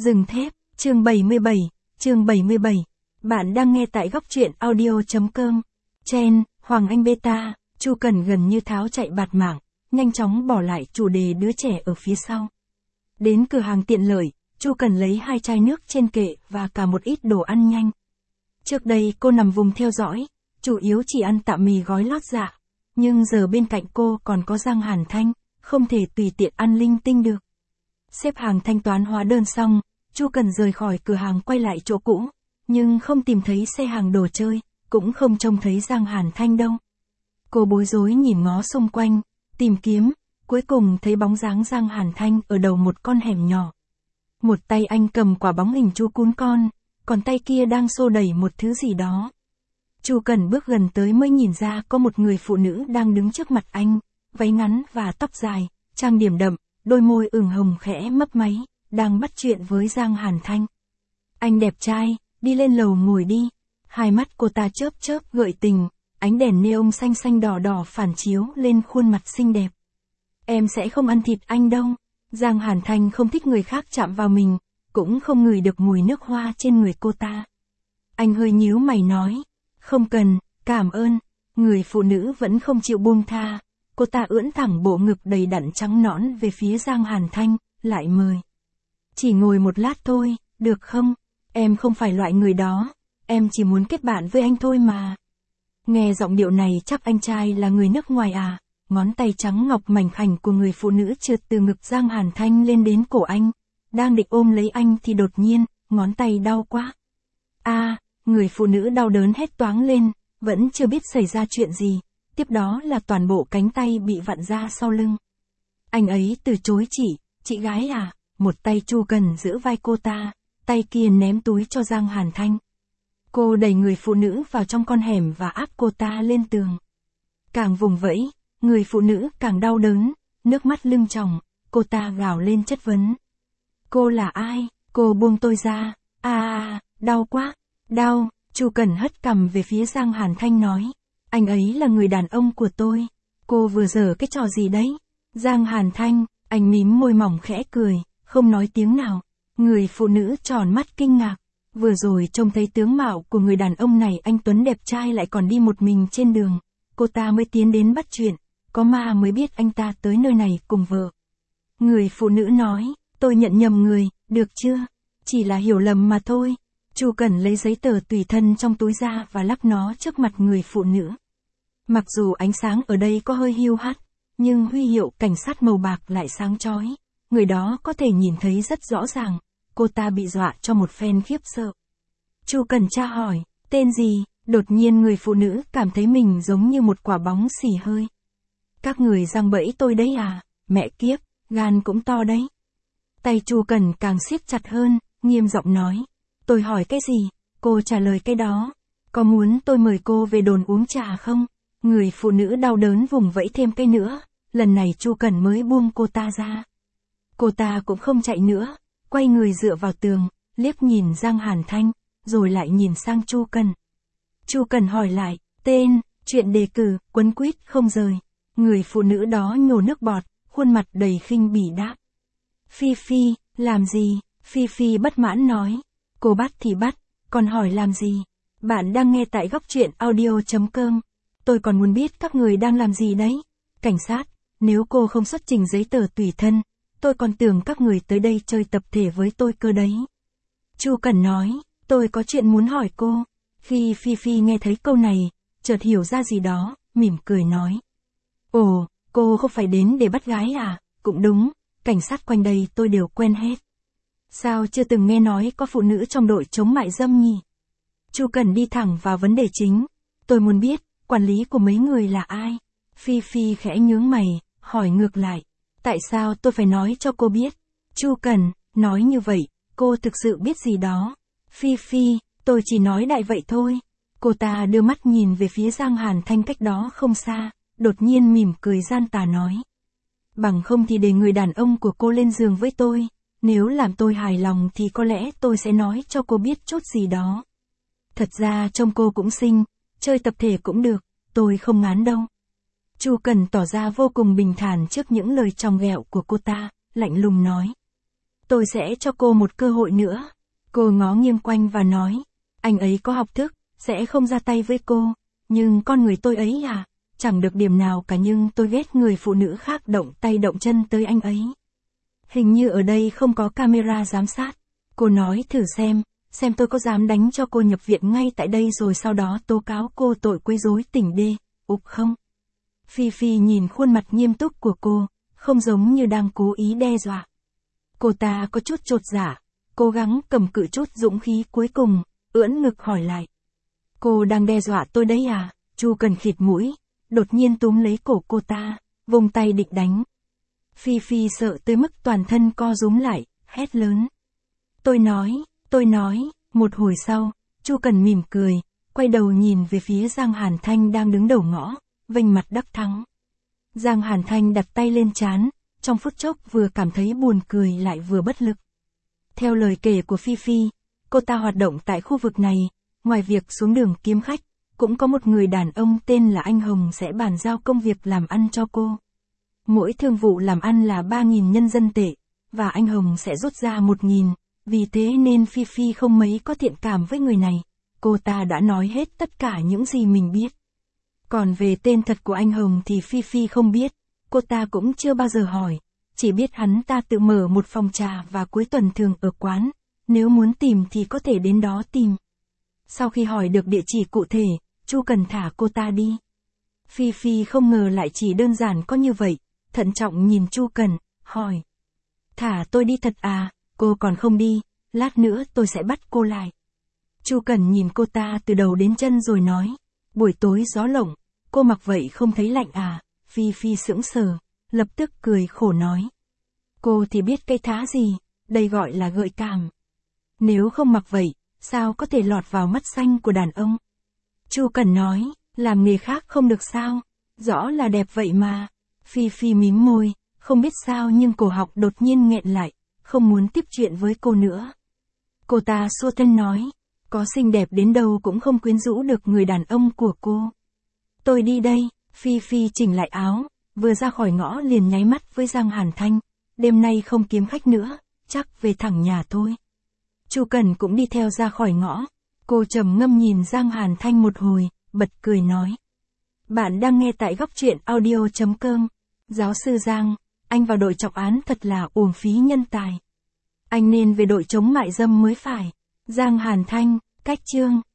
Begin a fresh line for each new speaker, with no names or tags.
Rừng thép, chương 77, chương 77. Bạn đang nghe tại góc truyện audio.com. Chen, Hoàng Anh Beta, Chu Cần gần như tháo chạy bạt mạng, nhanh chóng bỏ lại chủ đề đứa trẻ ở phía sau. Đến cửa hàng tiện lợi, Chu Cần lấy 2 chai nước trên kệ và cả một ít đồ ăn nhanh. Trước đây cô nằm vùng theo dõi, chủ yếu chỉ ăn tạm mì gói lót dạ. Nhưng giờ bên cạnh cô còn có Giang Hàn Thanh, không thể tùy tiện ăn linh tinh được. Xếp hàng thanh toán hóa đơn xong, Chu Cần rời khỏi cửa hàng quay lại chỗ cũ, nhưng không tìm thấy xe hàng đồ chơi, cũng không trông thấy Giang Hàn Thanh đâu. Cô bối rối nhìn ngó xung quanh, tìm kiếm, cuối cùng thấy bóng dáng Giang Hàn Thanh ở đầu một con hẻm nhỏ. Một tay anh cầm quả bóng hình chú cún con, còn tay kia đang xô đẩy một thứ gì đó. Chu Cần bước gần tới mới nhìn ra có một người phụ nữ đang đứng trước mặt anh, váy ngắn và tóc dài, trang điểm đậm, đôi môi ửng hồng khẽ mấp máy, đang bắt chuyện với Giang Hàn Thanh. Anh đẹp trai, đi lên lầu ngồi đi. Hai mắt cô ta chớp chớp gợi tình, ánh đèn neon xanh xanh đỏ đỏ phản chiếu lên khuôn mặt xinh đẹp. Em sẽ không ăn thịt anh đâu. Giang Hàn Thanh không thích người khác chạm vào mình, cũng không ngửi được mùi nước hoa trên người cô ta. Anh hơi nhíu mày nói, không cần, cảm ơn. Người phụ nữ vẫn không chịu buông tha. Cô ta ưỡn thẳng bộ ngực đầy đặn trắng nõn về phía Giang Hàn Thanh, lại mời. Chỉ ngồi một lát thôi, được không? Em không phải loại người đó, em chỉ muốn kết bạn với anh thôi mà. Nghe giọng điệu này chắc anh trai là người nước ngoài à? Ngón tay trắng ngọc mảnh khảnh của người phụ nữ trượt từ ngực Giang Hàn Thanh lên đến cổ anh. Đang định ôm lấy anh thì đột nhiên, ngón tay đau quá. Người phụ nữ đau đớn hét toáng lên, vẫn chưa biết xảy ra chuyện gì. Tiếp đó là toàn bộ cánh tay bị vặn ra sau lưng. Anh ấy từ chối chị gái à? Một tay Chu Cần giữ vai cô ta, tay kia ném túi cho Giang Hàn Thanh. Cô đẩy người phụ nữ vào trong con hẻm và áp cô ta lên tường. Càng vùng vẫy, người phụ nữ càng đau đớn, nước mắt lưng tròng, cô ta gào lên chất vấn. Cô là ai? Cô buông tôi ra. Đau quá, đau. Chu Cần hất cằm về phía Giang Hàn Thanh nói. Anh ấy là người đàn ông của tôi. Cô vừa giở cái trò gì đấy? Giang Hàn Thanh, anh mím môi mỏng khẽ cười, không nói tiếng nào. Người phụ nữ tròn mắt kinh ngạc. Vừa rồi trông thấy tướng mạo của người đàn ông này anh tuấn đẹp trai lại còn đi một mình trên đường. Cô ta mới tiến đến bắt chuyện, có ma mới biết anh ta tới nơi này cùng vợ. Người phụ nữ nói, tôi nhận nhầm người, được chưa? Chỉ là hiểu lầm mà thôi. Chu Cần lấy giấy tờ tùy thân trong túi ra và lắc nó trước mặt người phụ nữ. Mặc dù ánh sáng ở đây có hơi hiu hắt, nhưng huy hiệu cảnh sát màu bạc lại sáng chói. Người đó có thể nhìn thấy rất rõ ràng. Cô ta bị dọa cho một phen khiếp sợ. Chu Cần tra hỏi, tên gì? Đột nhiên người phụ nữ cảm thấy mình giống như một quả bóng xì hơi. Các người giăng bẫy tôi đấy à? Mẹ kiếp, gan cũng to đấy. Tay Chu Cần càng siết chặt hơn, nghiêm giọng nói. Tôi hỏi cái gì? Cô trả lời cái đó. Có muốn tôi mời cô về đồn uống trà không? Người phụ nữ đau đớn vùng vẫy thêm cái nữa. Lần này Chu Cần mới buông cô ta ra. Cô ta cũng không chạy nữa. Quay người dựa vào tường, liếc nhìn Giang Hàn Thanh, rồi lại nhìn sang Chu Cần. Chu Cần hỏi lại, tên, chuyện đề cử, quấn quýt không rời. Người phụ nữ đó nhổ nước bọt, khuôn mặt đầy khinh bỉ đáp. Phi, làm gì? Phi bất mãn nói. Cô bắt thì bắt, còn hỏi làm gì? Bạn đang nghe tại góc truyện audio.com. Tôi còn muốn biết các người đang làm gì đấy. Cảnh sát, nếu cô không xuất trình giấy tờ tùy thân, tôi còn tưởng các người tới đây chơi tập thể với tôi cơ đấy. Chu Cần nói, tôi có chuyện muốn hỏi cô. Khi Phi nghe thấy câu này, chợt hiểu ra gì đó, mỉm cười nói. Ồ, cô không phải đến để bắt gái à? Cũng đúng, cảnh sát quanh đây tôi đều quen hết. Sao chưa từng nghe nói có phụ nữ trong đội chống mại dâm nhỉ? Chu Cần đi thẳng vào vấn đề chính. Tôi muốn biết, quản lý của mấy người là ai? Phi khẽ nhướng mày, hỏi ngược lại. Tại sao tôi phải nói cho cô biết? Chu Cần, nói như vậy, cô thực sự biết gì đó. Phi, tôi chỉ nói đại vậy thôi. Cô ta đưa mắt nhìn về phía Giang Hàn Thanh cách đó không xa, đột nhiên mỉm cười gian tà nói. Bằng không thì để người đàn ông của cô lên giường với tôi. Nếu làm tôi hài lòng thì có lẽ tôi sẽ nói cho cô biết chút gì đó. Thật ra trông cô cũng xinh, chơi tập thể cũng được, tôi không ngán đâu. Chu Cần tỏ ra vô cùng bình thản trước những lời chòng ghẹo của cô ta, lạnh lùng nói. Tôi sẽ cho cô một cơ hội nữa. Cô ngó nghiêng quanh và nói. Anh ấy có học thức, sẽ không ra tay với cô. Nhưng con người tôi ấy à, chẳng được điểm nào cả, nhưng tôi ghét người phụ nữ khác động tay động chân tới anh ấy. Hình như ở đây không có camera giám sát. Cô nói thử xem tôi có dám đánh cho cô nhập viện ngay tại đây rồi sau đó tố cáo cô tội quấy rối tỉnh đê, không? Phi Phi nhìn khuôn mặt nghiêm túc của cô, không giống như đang cố ý đe dọa. Cô ta có chút chột dạ, cố gắng cầm cự chút dũng khí cuối cùng, ưỡn ngực hỏi lại. Cô đang đe dọa tôi đấy à? Chu Cần khịt mũi, đột nhiên túm lấy cổ cô ta, vùng tay định đánh. Phi Phi sợ tới mức toàn thân co rúm lại, hét lớn. Tôi nói, một hồi sau, Chu Cần mỉm cười, quay đầu nhìn về phía Giang Hàn Thanh đang đứng đầu ngõ, vênh mặt đắc thắng. Giang Hàn Thanh đặt tay lên trán, trong phút chốc vừa cảm thấy buồn cười lại vừa bất lực. Theo lời kể của Phi Phi, cô ta hoạt động tại khu vực này, ngoài việc xuống đường kiếm khách, cũng có một người đàn ông tên là anh Hồng sẽ bàn giao công việc làm ăn cho cô. Mỗi thương vụ làm ăn là 3.000 nhân dân tệ, và anh Hồng sẽ rút ra 1.000, vì thế nên Phi Phi không mấy có thiện cảm với người này. Cô ta đã nói hết tất cả những gì mình biết. Còn về tên thật của anh Hồng thì Phi Phi không biết, cô ta cũng chưa bao giờ hỏi, chỉ biết hắn ta tự mở một phòng trà và cuối tuần thường ở quán, nếu muốn tìm thì có thể đến đó tìm. Sau khi hỏi được địa chỉ cụ thể, Chu Cần thả cô ta đi. Phi Phi không ngờ lại chỉ đơn giản có như vậy, thận trọng nhìn Chu Cần, hỏi. Thả tôi đi thật à? Cô còn không đi, lát nữa tôi sẽ bắt cô lại. Chu Cần nhìn cô ta từ đầu đến chân rồi nói. Buổi tối gió lộng, cô mặc vậy không thấy lạnh à? Phi Phi sững sờ, lập tức cười khổ nói. Cô thì biết cái thá gì, đây gọi là gợi cảm. Nếu không mặc vậy, sao có thể lọt vào mắt xanh của đàn ông? Chu Cần nói, làm nghề khác không được sao? Rõ là đẹp vậy mà. Phi Phi mím môi, không biết sao nhưng cổ họng đột nhiên nghẹn lại, không muốn tiếp chuyện với cô nữa. Cô ta xua thân nói, có xinh đẹp đến đâu cũng không quyến rũ được người đàn ông của cô. Tôi đi đây. Phi Phi chỉnh lại áo, vừa ra khỏi ngõ liền nháy mắt với Giang Hàn Thanh, đêm nay không kiếm khách nữa, chắc về thẳng nhà thôi. Chu Cần cũng đi theo ra khỏi ngõ, cô trầm ngâm nhìn Giang Hàn Thanh một hồi, bật cười nói. Bạn đang nghe tại Góc Truyện Audio.com. Giáo sư Giang, anh vào đội trọng án thật là uổng phí nhân tài. Anh nên về đội chống mại dâm mới phải. Giang Hàn Thanh, cách chương.